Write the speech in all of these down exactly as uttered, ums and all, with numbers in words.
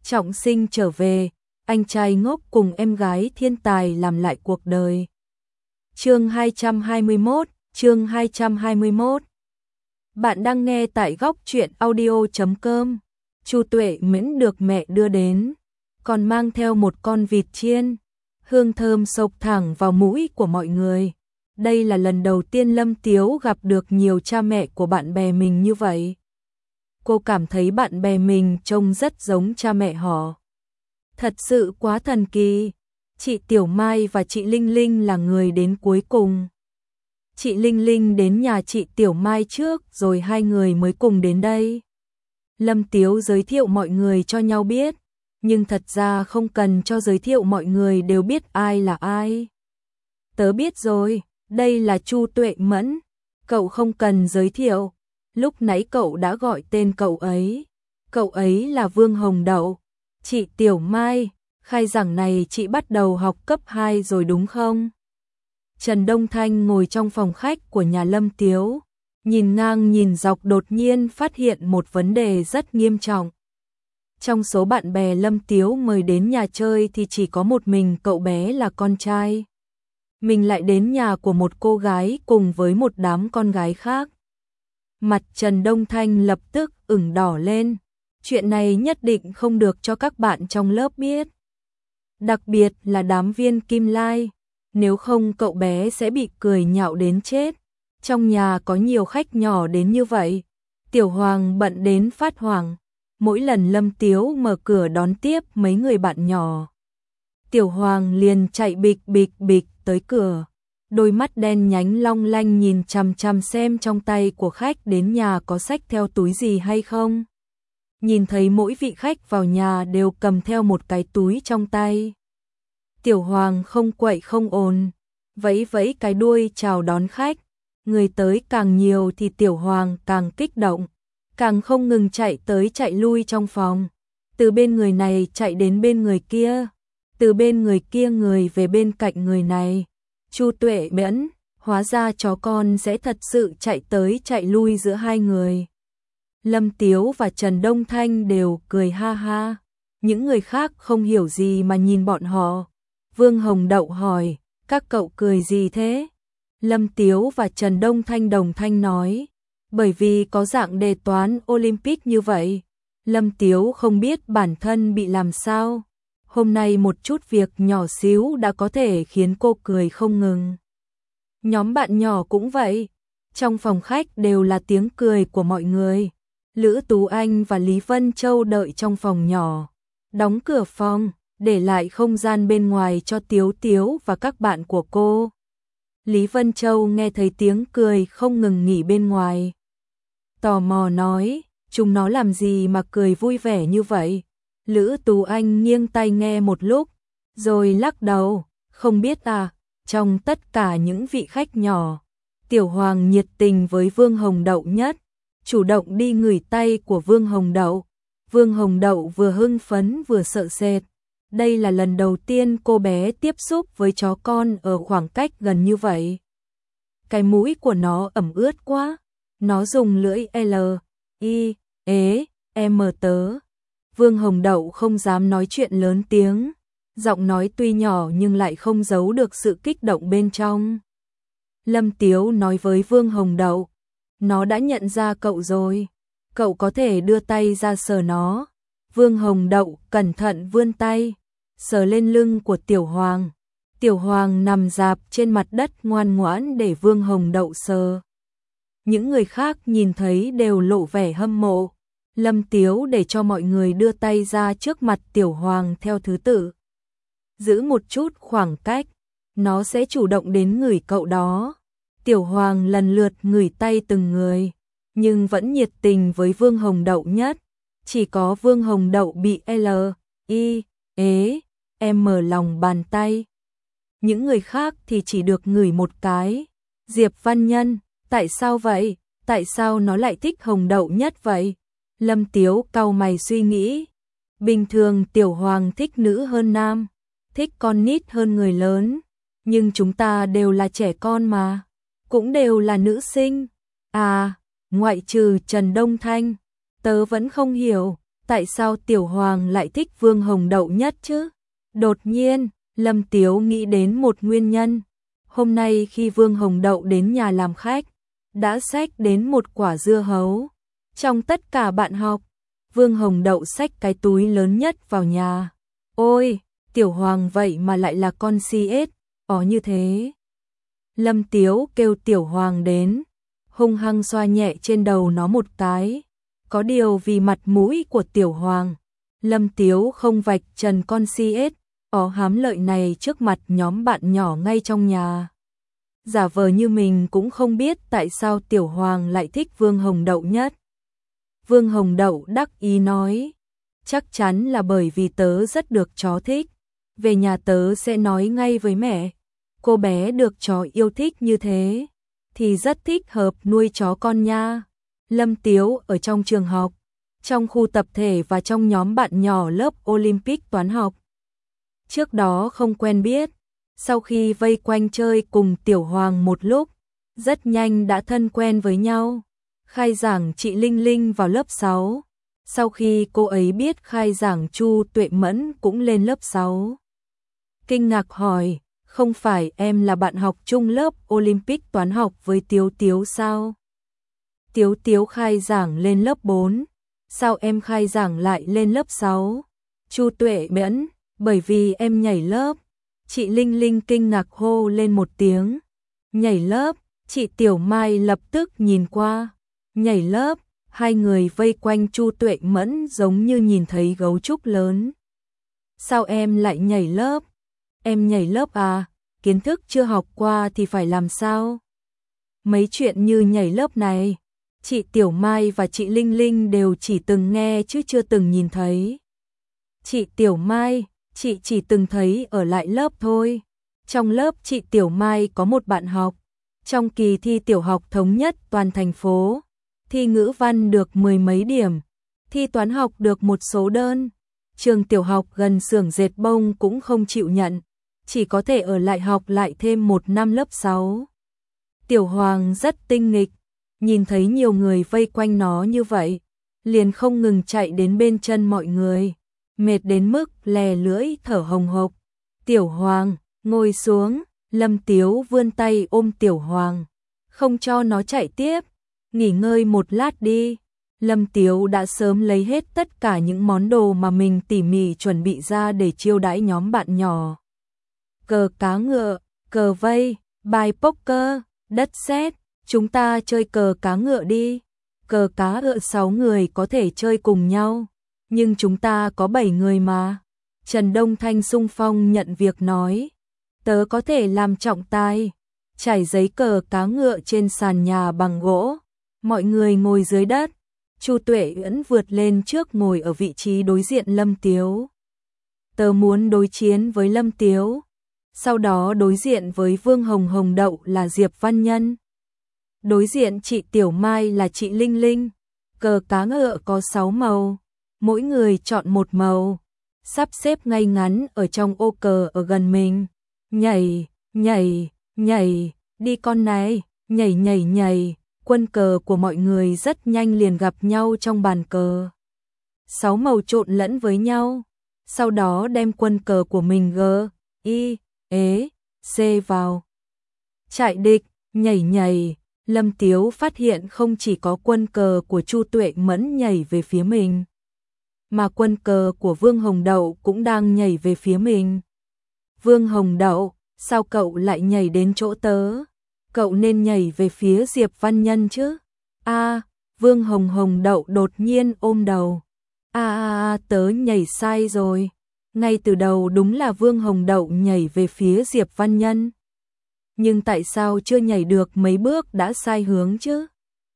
trọng sinh trở về, anh trai ngốc cùng em gái thiên tài làm lại cuộc đời. Chương hai trăm hai mươi mốt, chương hai trăm hai mươi mốt. Bạn đang nghe tại góc truyện audio chấm com. Chu Tuệ Mẫn được mẹ đưa đến, còn mang theo một con vịt chiên, hương thơm xộc thẳng vào mũi của mọi người. Đây là lần đầu tiên Lâm Tiếu gặp được nhiều cha mẹ của bạn bè mình như vậy. Cô cảm thấy bạn bè mình trông rất giống cha mẹ họ. Thật sự quá thần kỳ. Chị Tiểu Mai và chị Linh Linh là người đến cuối cùng. Chị Linh Linh đến nhà chị Tiểu Mai trước rồi hai người mới cùng đến đây. Lâm Tiếu giới thiệu mọi người cho nhau biết, nhưng thật ra không cần cho giới thiệu, mọi người đều biết ai là ai. Tớ biết rồi, đây là Chu Tuệ Mẫn, cậu không cần giới thiệu, lúc nãy cậu đã gọi tên cậu ấy. Cậu ấy là Vương Hồng Đậu. Chị Tiểu Mai, khai giảng này chị bắt đầu học cấp hai rồi đúng không? Trần Đông Thanh ngồi trong phòng khách của nhà Lâm Tiếu, nhìn ngang nhìn dọc đột nhiên phát hiện một vấn đề rất nghiêm trọng. Trong số bạn bè Lâm Tiếu mời đến nhà chơi thì chỉ có một mình cậu bé là con trai. Mình lại đến nhà của một cô gái cùng với một đám con gái khác. Mặt Trần Đông Thanh lập tức ửng đỏ lên. Chuyện này nhất định không được cho các bạn trong lớp biết. Đặc biệt là đám viên Kim Lai. Nếu không cậu bé sẽ bị cười nhạo đến chết. Trong nhà có nhiều khách nhỏ đến như vậy. Tiểu Hoàng bận đến phát hoảng. Mỗi lần Lâm Tiếu mở cửa đón tiếp mấy người bạn nhỏ, Tiểu Hoàng liền chạy bịch bịch bịch tới cửa. Đôi mắt đen nhánh long lanh nhìn chằm chằm xem trong tay của khách đến nhà có xách theo túi gì hay không. Nhìn thấy mỗi vị khách vào nhà đều cầm theo một cái túi trong tay. Tiểu Hoàng không quậy không ồn, vẫy vẫy cái đuôi chào đón khách. Người tới càng nhiều thì Tiểu Hoàng càng kích động, càng không ngừng chạy tới chạy lui trong phòng. Từ bên người này chạy đến bên người kia, từ bên người kia người về bên cạnh người này. Chu Tuệ Mẫn, hóa ra chó con sẽ thật sự chạy tới chạy lui giữa hai người. Lâm Tiếu và Trần Đông Thanh đều cười ha ha. Những người khác không hiểu gì mà nhìn bọn họ. Vương Hồng Đậu hỏi, các cậu cười gì thế? Lâm Tiếu và Trần Đông Thanh đồng thanh nói, bởi vì có dạng đề toán Olympic như vậy. Lâm Tiếu không biết bản thân bị làm sao. Hôm nay một chút việc nhỏ xíu đã có thể khiến cô cười không ngừng. Nhóm bạn nhỏ cũng vậy. Trong phòng khách đều là tiếng cười của mọi người. Lữ Tú Anh và Lý Vân Châu đợi trong phòng nhỏ, đóng cửa phòng, để lại không gian bên ngoài cho Tiếu Tiếu và các bạn của cô. Lý Vân Châu nghe thấy tiếng cười không ngừng nghỉ bên ngoài. Tò mò nói, chúng nó làm gì mà cười vui vẻ như vậy? Lữ Tú Anh nghiêng tai nghe một lúc, rồi lắc đầu, không biết à. Trong tất cả những vị khách nhỏ, Tiểu Hoàng nhiệt tình với Vương Hồng Đậu nhất, chủ động đi ngửi tay của Vương Hồng Đậu. Vương Hồng Đậu vừa hưng phấn vừa sợ sệt. Đây là lần đầu tiên cô bé tiếp xúc với chó con ở khoảng cách gần như vậy. Cái mũi của nó ẩm ướt quá. Nó dùng lưỡi L, I, ế, M tớ. Vương Hồng Đậu không dám nói chuyện lớn tiếng. Giọng nói tuy nhỏ nhưng lại không giấu được sự kích động bên trong. Lâm Tiếu nói với Vương Hồng Đậu, nó đã nhận ra cậu rồi. Cậu có thể đưa tay ra sờ nó. Vương Hồng Đậu cẩn thận vươn tay, sờ lên lưng của Tiểu Hoàng. Tiểu Hoàng nằm rạp trên mặt đất ngoan ngoãn để Vương Hồng Đậu sờ. Những người khác nhìn thấy đều lộ vẻ hâm mộ. Lâm Tiếu để cho mọi người đưa tay ra trước mặt Tiểu Hoàng theo thứ tự. Giữ một chút khoảng cách, nó sẽ chủ động đến ngửi cậu đó. Tiểu Hoàng lần lượt ngửi tay từng người, nhưng vẫn nhiệt tình với Vương Hồng Đậu nhất. Chỉ có Vương Hồng Đậu bị L, I, ế, M lòng bàn tay. Những người khác thì chỉ được ngửi một cái. Diệp Văn Nhân, tại sao vậy? Tại sao nó lại thích Hồng Đậu nhất vậy? Lâm Tiếu cau mày suy nghĩ. Bình thường Tiểu Hoàng thích nữ hơn nam, thích con nít hơn người lớn. Nhưng chúng ta đều là trẻ con mà, cũng đều là nữ sinh. À, ngoại trừ Trần Đông Thanh, tớ vẫn không hiểu. Tại sao Tiểu Hoàng lại thích Vương Hồng Đậu nhất chứ? Đột nhiên, Lâm Tiếu nghĩ đến một nguyên nhân. Hôm nay khi Vương Hồng Đậu đến nhà làm khách, đã xách đến một quả dưa hấu. Trong tất cả bạn học, Vương Hồng Đậu xách cái túi lớn nhất vào nhà. Ôi, Tiểu Hoàng vậy mà lại là con si ếch, ó như thế. Lâm Tiếu kêu Tiểu Hoàng đến, hung hăng xoa nhẹ trên đầu nó một cái. Có điều vì mặt mũi của Tiểu Hoàng, Lâm Tiếu không vạch trần con si ếch, ó hám lợi này trước mặt nhóm bạn nhỏ ngay trong nhà. Giả vờ như mình cũng không biết tại sao Tiểu Hoàng lại thích Vương Hồng Đậu nhất. Vương Hồng Đậu đắc ý nói, chắc chắn là bởi vì tớ rất được chó thích. Về nhà tớ sẽ nói ngay với mẹ, cô bé được chó yêu thích như thế, thì rất thích hợp nuôi chó con nha. Lâm Tiếu ở trong trường học, trong khu tập thể và trong nhóm bạn nhỏ lớp Olympic toán học. Trước đó không quen biết, sau khi vây quanh chơi cùng Tiểu Hoàng một lúc, rất nhanh đã thân quen với nhau. Khai giảng chị Linh Linh vào lớp sáu. Sau khi cô ấy biết khai giảng Chu Tuệ Mẫn cũng lên lớp sáu. Kinh ngạc hỏi, không phải em là bạn học chung lớp Olympic toán học với Tiếu Tiếu sao? Tiếu Tiếu khai giảng lên lớp bốn, sao em khai giảng lại lên lớp sáu? Chu Tuệ Mẫn, bởi vì em nhảy lớp. Chị Linh Linh kinh ngạc hô lên một tiếng. Nhảy lớp, chị Tiểu Mai lập tức nhìn qua. Nhảy lớp, hai người vây quanh Chu Tuệ Mẫn giống như nhìn thấy gấu trúc lớn. Sao em lại nhảy lớp? Em nhảy lớp à? Kiến thức chưa học qua thì phải làm sao? Mấy chuyện như nhảy lớp này, chị Tiểu Mai và chị Linh Linh đều chỉ từng nghe chứ chưa từng nhìn thấy. Chị Tiểu Mai, chị chỉ từng thấy ở lại lớp thôi. Trong lớp chị Tiểu Mai có một bạn học, trong kỳ thi tiểu học thống nhất toàn thành phố, thi ngữ văn được mười mấy điểm, thi toán học được một số đơn. Trường tiểu học gần xưởng dệt bông cũng không chịu nhận, chỉ có thể ở lại học lại thêm một năm lớp sáu. Tiểu Hoàng rất tinh nghịch, nhìn thấy nhiều người vây quanh nó như vậy, liền không ngừng chạy đến bên chân mọi người, mệt đến mức lè lưỡi thở hồng hộc. Tiểu Hoàng, ngồi xuống. Lâm Tiếu vươn tay ôm Tiểu Hoàng, không cho nó chạy tiếp, nghỉ ngơi một lát đi. Lâm Tiếu đã sớm lấy hết tất cả những món đồ mà mình tỉ mỉ chuẩn bị ra để chiêu đãi nhóm bạn nhỏ. Cờ cá ngựa, cờ vây, bài poker, đất sét, chúng ta chơi cờ cá ngựa đi. Cờ cá ngựa sáu người có thể chơi cùng nhau, nhưng chúng ta có bảy người mà. Trần Đông Thanh xung phong nhận việc nói, tớ có thể làm trọng tài, trải giấy cờ cá ngựa trên sàn nhà bằng gỗ. Mọi người ngồi dưới đất. Chu Tuệ Uyển vượt lên trước ngồi ở vị trí đối diện Lâm Tiếu. Tớ muốn đối chiến với Lâm Tiếu, sau đó đối diện với Vương Hồng Hồng Đậu là Diệp Văn Nhân. Đối diện chị Tiểu Mai là chị Linh Linh. Cờ cá ngựa có sáu màu, mỗi người chọn một màu, sắp xếp ngay ngắn ở trong ô cờ ở gần mình. Nhảy, nhảy, nhảy, đi con này, nhảy nhảy nhảy. Quân cờ của mọi người rất nhanh liền gặp nhau trong bàn cờ. Sáu màu trộn lẫn với nhau, sau đó đem quân cờ của mình G, I, E, C vào. Chạy địch, nhảy nhảy, Lâm Tiếu phát hiện không chỉ có quân cờ của Chu Tuệ Mẫn nhảy về phía mình, mà quân cờ của Vương Hồng Đậu cũng đang nhảy về phía mình. Vương Hồng Đậu, sao cậu lại nhảy đến chỗ tớ? Cậu nên nhảy về phía Diệp Văn Nhân chứ. A, à, Vương Hồng Hồng Đậu đột nhiên ôm đầu. A a a, tớ nhảy sai rồi. Ngay từ đầu đúng là Vương Hồng Đậu nhảy về phía Diệp Văn Nhân. Nhưng tại sao chưa nhảy được mấy bước đã sai hướng chứ?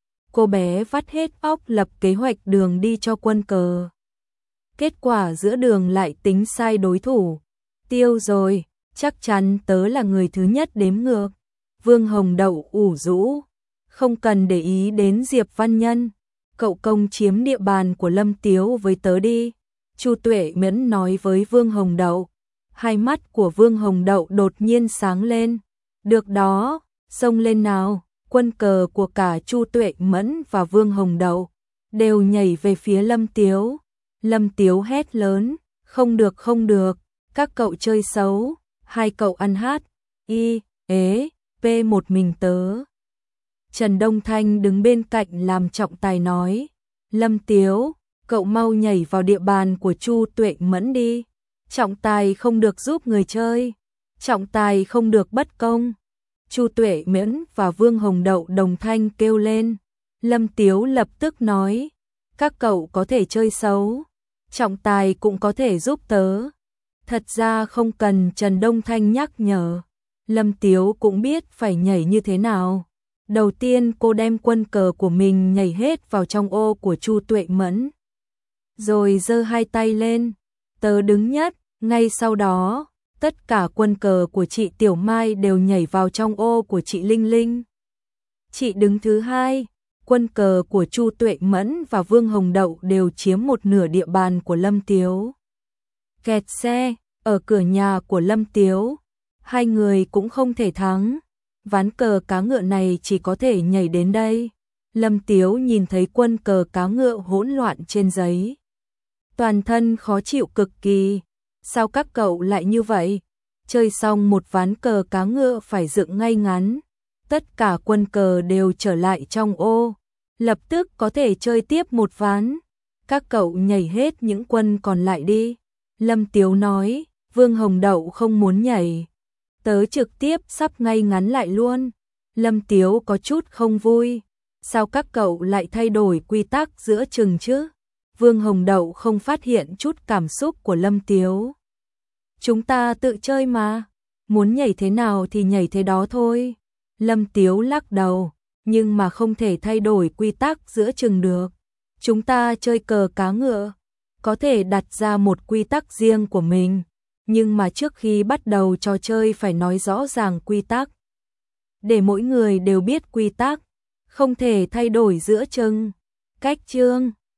Cô bé vắt hết óc lập kế hoạch đường đi cho quân cờ. Kết quả giữa đường lại tính sai đối thủ. Tiêu rồi, chắc chắn tớ là người thứ nhất đếm ngược. Vương Hồng Đậu ủ rũ, không cần để ý đến Diệp Văn Nhân, cậu công chiếm địa bàn của Lâm Tiếu với tớ đi. Chu Tuệ Mẫn nói với Vương Hồng Đậu. Hai mắt của Vương Hồng Đậu đột nhiên sáng lên. Được đó, xông lên nào. Quân cờ của cả Chu Tuệ Mẫn và Vương Hồng Đậu đều nhảy về phía Lâm Tiếu. Lâm Tiếu hét lớn, không được không được, các cậu chơi xấu, hai cậu ăn hát, y, ế, p một mình tớ. Trần Đông Thanh đứng bên cạnh làm trọng tài nói, Lâm Tiếu, cậu mau nhảy vào địa bàn của Chu Tuệ Mẫn đi, trọng tài không được giúp người chơi, trọng tài không được bất công. Chu Tuệ Mẫn và Vương Hồng Đậu đồng thanh kêu lên. Lâm Tiếu lập tức nói, các cậu có thể chơi xấu, trọng tài cũng có thể giúp tớ. Thật ra không cần Trần Đông Thanh nhắc nhở, Lâm Tiếu cũng biết phải nhảy như thế nào. Đầu tiên cô đem quân cờ của mình nhảy hết vào trong ô của Chu Tuệ Mẫn. Rồi giơ hai tay lên, tớ đứng nhất, ngay sau đó, tất cả quân cờ của chị Tiểu Mai đều nhảy vào trong ô của chị Linh Linh. Chị đứng thứ hai, quân cờ của Chu Tuệ Mẫn và Vương Hồng Đậu đều chiếm một nửa địa bàn của Lâm Tiếu. Kẹt xe, ở cửa nhà của Lâm Tiếu, hai người cũng không thể thắng. Ván cờ cá ngựa này chỉ có thể nhảy đến đây. Lâm Tiếu nhìn thấy quân cờ cá ngựa hỗn loạn trên giấy. Toàn thân khó chịu cực kỳ. Sao các cậu lại như vậy? Chơi xong một ván cờ cá ngựa phải dựng ngay ngắn. Tất cả quân cờ đều trở lại trong ô. Lập tức có thể chơi tiếp một ván. Các cậu nhảy hết những quân còn lại đi. Lâm Tiếu nói, Vương Hồng Đậu không muốn nhảy. Tớ trực tiếp sắp ngay ngắn lại luôn. Lâm Tiếu có chút không vui. Sao các cậu lại thay đổi quy tắc giữa chừng chứ? Vương Hồng Đậu không phát hiện chút cảm xúc của Lâm Tiếu. Chúng ta tự chơi mà. Muốn nhảy thế nào thì nhảy thế đó thôi. Lâm Tiếu lắc đầu. Nhưng mà không thể thay đổi quy tắc giữa chừng được. Chúng ta chơi cờ cá ngựa. Có thể đặt ra một quy tắc riêng của mình. Nhưng mà trước khi bắt đầu trò chơi phải nói rõ ràng quy tắc. Để mỗi người đều biết quy tắc. Không thể thay đổi giữa chừng. Cách chương